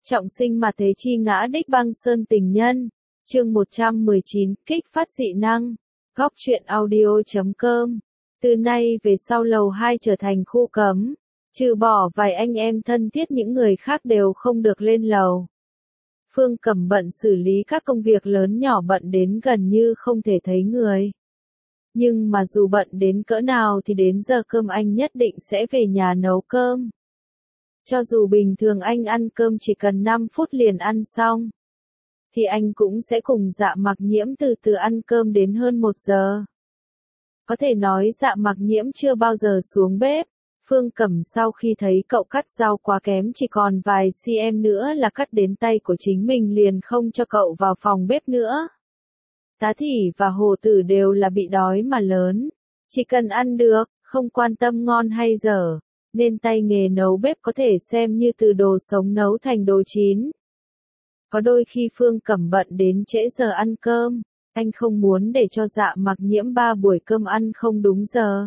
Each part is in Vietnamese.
Trọng sinh mà thế chi ngã đích băng sơn tình nhân. Chương 119, kích phát dị năng. Góc truyện audio.com. Từ nay về sau lầu 2 trở thành khu cấm. Trừ bỏ vài anh em thân thiết, những người khác đều không được lên lầu. Phương Cẩm bận xử lý các công việc lớn nhỏ, bận đến gần như không thể thấy người. Nhưng mà dù bận đến cỡ nào thì đến giờ cơm anh nhất định sẽ về nhà nấu cơm. Cho dù bình thường anh ăn cơm chỉ cần 5 phút liền ăn xong, thì anh cũng sẽ cùng Dạ Mặc Nhiễm từ từ ăn cơm đến hơn 1 giờ. Có thể nói Dạ Mặc Nhiễm chưa bao giờ xuống bếp. Phương Cẩm sau khi thấy cậu cắt rau quá kém, chỉ còn vài cm nữa là cắt đến tay của chính mình, liền không cho cậu vào phòng bếp nữa. Tá Thị và Hồ Tử đều là bị đói mà lớn. Chỉ cần ăn được, không quan tâm ngon hay dở. Nên tay nghề nấu bếp có thể xem như từ đồ sống nấu thành đồ chín. Có đôi khi Phương Cẩm bận đến trễ giờ ăn cơm, anh không muốn để cho Dạ Mặc Nhiễm 3 buổi cơm ăn không đúng giờ.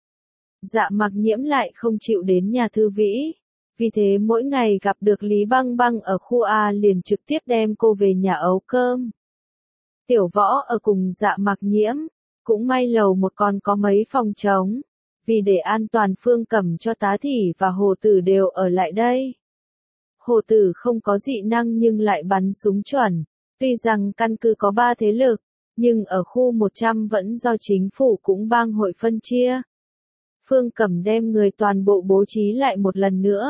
Dạ Mặc Nhiễm lại không chịu đến nhà Thư Vĩ, vì thế mỗi ngày gặp được Lý Băng Băng ở khu A liền trực tiếp đem cô về nhà ấu cơm. Tiểu Võ ở cùng Dạ Mặc Nhiễm, cũng may lầu 1 còn có mấy phòng trống. Vì để an toàn, Phương Cẩm cho Tá Thị và Hồ Tử đều ở lại đây. Hồ Tử không có dị năng nhưng lại bắn súng chuẩn. Tuy rằng căn cứ có 3 thế lực, nhưng ở khu 100 vẫn do chính phủ cũng bang hội phân chia. Phương Cẩm đem người toàn bộ bố trí lại một lần nữa.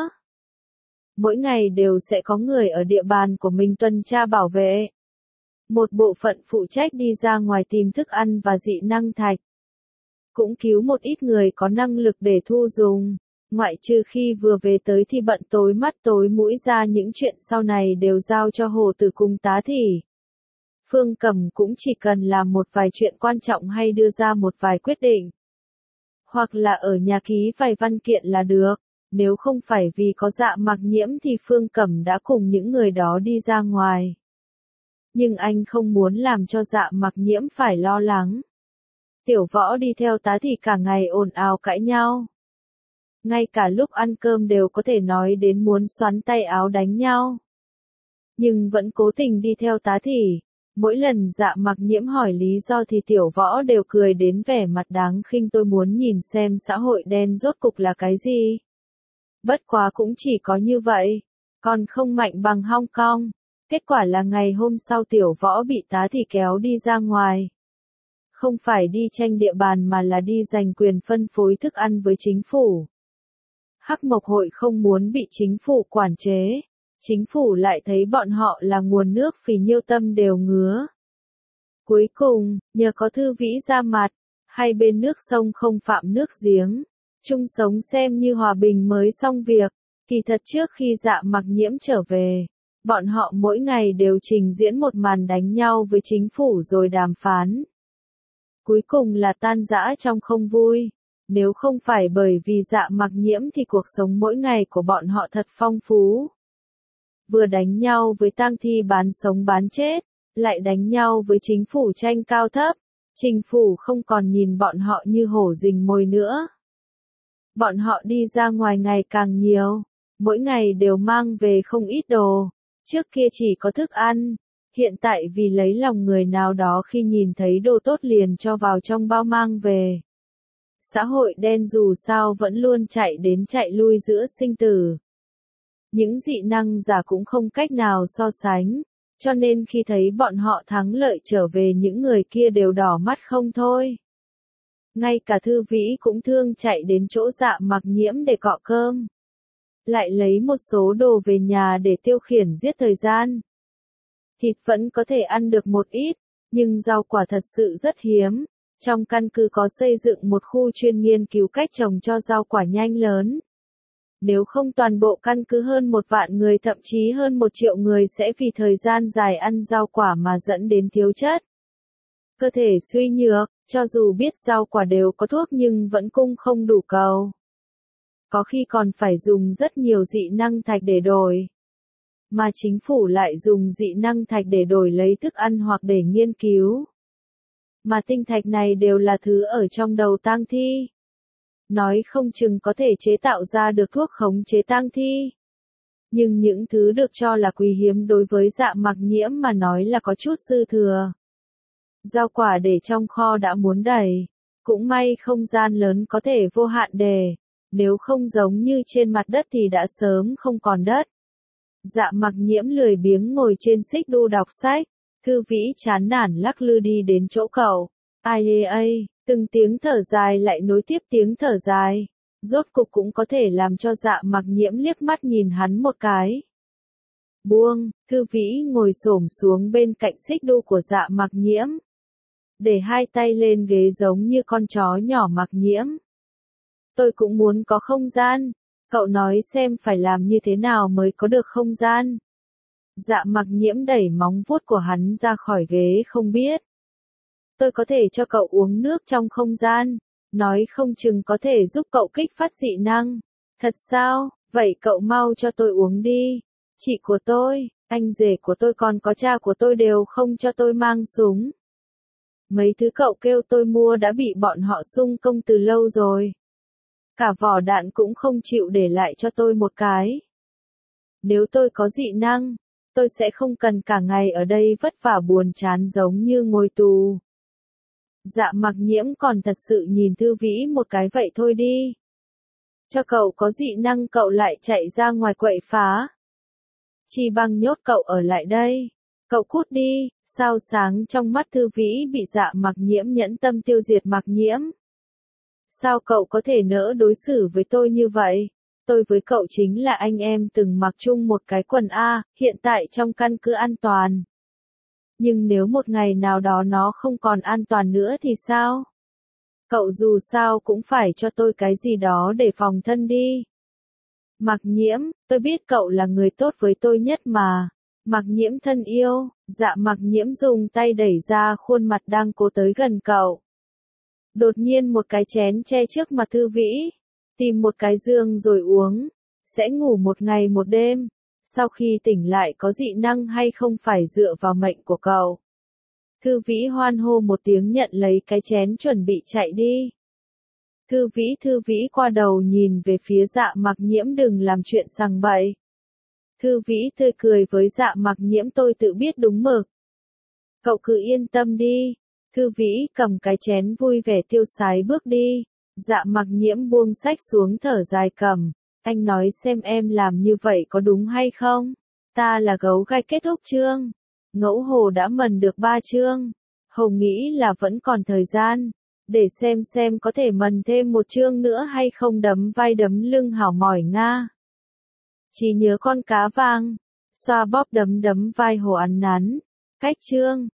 Mỗi ngày đều sẽ có người ở địa bàn của mình tuần tra bảo vệ. Một bộ phận phụ trách đi ra ngoài tìm thức ăn và dị năng thạch. Cũng cứu một ít người có năng lực để thu dùng, ngoại trừ khi vừa về tới thì bận tối mắt tối mũi ra, những chuyện sau này đều giao cho Hồ Tử cùng Tá Thị. Phương Cẩm cũng chỉ cần làm một vài chuyện quan trọng hay đưa ra một vài quyết định, hoặc là ở nhà ký vài văn kiện là được. Nếu không phải vì có Dạ Mặc Nhiễm thì Phương Cẩm đã cùng những người đó đi ra ngoài. Nhưng anh không muốn làm cho Dạ Mặc Nhiễm phải lo lắng. Tiểu Võ đi theo Tá Thị cả ngày ồn ào cãi nhau. Ngay cả lúc ăn cơm đều có thể nói đến muốn xoắn tay áo đánh nhau. Nhưng vẫn cố tình đi theo Tá Thị. Mỗi lần Dạ Mặc Nhiễm hỏi lý do thì Tiểu Võ đều cười đến vẻ mặt đáng khinh. Tôi muốn nhìn xem xã hội đen rốt cục là cái gì. Bất quá cũng chỉ có như vậy, còn không mạnh bằng Hong Kong. Kết quả là ngày hôm sau Tiểu Võ bị Tá Thị kéo đi ra ngoài. Không phải đi tranh địa bàn mà là đi giành quyền phân phối thức ăn với chính phủ. Hắc Mộc Hội không muốn bị chính phủ quản chế. Chính phủ lại thấy bọn họ là nguồn nước phì nhiêu, tâm đều ngứa. Cuối cùng, nhờ có Thư Vĩ ra mặt, hai bên nước sông không phạm nước giếng, chung sống xem như hòa bình mới xong việc. Kỳ thật trước khi Dạ Mặc Nhiễm trở về, bọn họ mỗi ngày đều trình diễn một màn đánh nhau với chính phủ rồi đàm phán. Cuối cùng là tan rã trong không vui. Nếu không phải bởi vì Dạ Mặc Nhiễm thì cuộc sống mỗi ngày của bọn họ thật phong phú. Vừa đánh nhau với tang thi bán sống bán chết, lại đánh nhau với chính phủ tranh cao thấp. Chính phủ không còn nhìn bọn họ như hổ rình mồi nữa. Bọn họ đi ra ngoài ngày càng nhiều, mỗi ngày đều mang về không ít đồ. Trước kia chỉ có thức ăn, hiện tại vì lấy lòng người nào đó, khi nhìn thấy đồ tốt liền cho vào trong bao mang về. Xã hội đen dù sao vẫn luôn chạy đến chạy lui giữa sinh tử. Những dị năng giả cũng không cách nào so sánh, cho nên khi thấy bọn họ thắng lợi trở về, những người kia đều đỏ mắt không thôi. Ngay cả Thư Vĩ cũng thương chạy đến chỗ Dạ Mặc Nhiễm để cọ cơm. Lại lấy một số đồ về nhà để tiêu khiển giết thời gian. Thịt vẫn có thể ăn được một ít, nhưng rau quả thật sự rất hiếm. Trong căn cứ có xây dựng một khu chuyên nghiên cứu cách trồng cho rau quả nhanh lớn. Nếu không toàn bộ căn cứ hơn 1 vạn người, thậm chí hơn 1 triệu người sẽ vì thời gian dài ăn rau quả mà dẫn đến thiếu chất. Cơ thể suy nhược, cho dù biết rau quả đều có thuốc nhưng vẫn cung không đủ cầu. Có khi còn phải dùng rất nhiều dị năng thạch để đổi. Mà chính phủ lại dùng dị năng thạch để đổi lấy thức ăn hoặc để nghiên cứu. Mà tinh thạch này đều là thứ ở trong đầu tang thi. Nói không chừng có thể chế tạo ra được thuốc khống chế tang thi. Nhưng những thứ được cho là quý hiếm đối với Dạ Mặc Nhiễm mà nói là có chút dư thừa. Rau quả để trong kho đã muốn đầy. Cũng may không gian lớn có thể vô hạn đề. Nếu không giống như trên mặt đất thì đã sớm không còn đất. Dạ Mặc Nhiễm lười biếng ngồi trên xích đu đọc sách. Thư Vĩ chán nản lắc lư đi đến chỗ cậu. Ai ê, từng tiếng thở dài lại nối tiếp tiếng thở dài. Rốt cục cũng có thể làm cho Dạ Mặc Nhiễm liếc mắt nhìn hắn một cái. Buông, Thư Vĩ ngồi xổm xuống bên cạnh xích đu của Dạ Mặc Nhiễm. Để hai tay lên ghế giống như con chó nhỏ Mặc Nhiễm. Tôi cũng muốn có không gian. Cậu nói xem phải làm như thế nào mới có được không gian. Dạ Mặc Nhiễm đẩy móng vuốt của hắn ra khỏi ghế không biết. Tôi có thể cho cậu uống nước trong không gian. Nói không chừng có thể giúp cậu kích phát dị năng. Thật sao? Vậy cậu mau cho tôi uống đi. Chị của tôi, anh rể của tôi còn có cha của tôi đều không cho tôi mang súng. Mấy thứ cậu kêu tôi mua đã bị bọn họ xung công từ lâu rồi. Cả vỏ đạn cũng không chịu để lại cho tôi một cái. Nếu tôi có dị năng, tôi sẽ không cần cả ngày ở đây vất vả buồn chán giống như ngồi tù. Dạ Mặc Nhiễm còn thật sự nhìn Thư Vĩ một cái vậy thôi đi. Cho cậu có dị năng cậu lại chạy ra ngoài quậy phá. Chi bằng nhốt cậu ở lại đây. Cậu cút đi, sao sáng trong mắt Thư Vĩ bị Dạ Mặc Nhiễm nhẫn tâm tiêu diệt Mặc Nhiễm. Sao cậu có thể nỡ đối xử với tôi như vậy? Tôi với cậu chính là anh em từng mặc chung một cái quần A, hiện tại trong căn cứ an toàn. Nhưng nếu một ngày nào đó nó không còn an toàn nữa thì sao? Cậu dù sao cũng phải cho tôi cái gì đó để phòng thân đi. Mặc Nhiễm, tôi biết cậu là người tốt với tôi nhất mà. Mặc Nhiễm thân yêu, Dạ Mặc Nhiễm dùng tay đẩy ra khuôn mặt đang cố tới gần cậu. Đột nhiên một cái chén che trước mặt Thư Vĩ. Tìm một cái giường rồi uống. Sẽ ngủ một ngày một đêm. Sau khi tỉnh lại có dị năng hay không phải dựa vào mệnh của cậu. Thư Vĩ hoan hô một tiếng nhận lấy cái chén chuẩn bị chạy đi. Thư Vĩ qua đầu nhìn về phía Dạ Mặc Nhiễm đừng làm chuyện sằng bậy. Thư Vĩ tươi cười với Dạ Mặc Nhiễm tôi tự biết đúng mực. Cậu cứ yên tâm đi. Thư Vĩ cầm cái chén vui vẻ tiêu sái bước đi. Dạ Mặc Nhiễm buông sách xuống thở dài cầm. Anh nói xem em làm như vậy có đúng hay không? Ta là gấu gai kết thúc chương. Ngẫu Hồ đã mần được 3 chương. Hồ nghĩ là vẫn còn thời gian. Để xem có thể mần thêm một chương nữa hay không đấm vai đấm lưng hảo mỏi Nga. Chỉ nhớ con cá vàng. Xoa bóp đấm vai Hồ ăn nắn. Cách chương.